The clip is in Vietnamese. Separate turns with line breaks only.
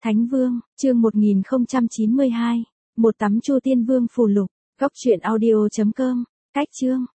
Thánh Vương, chương 1092. Một tắm Chu Tiên Vương phù lục. Góc truyện audio.com. Cách chương.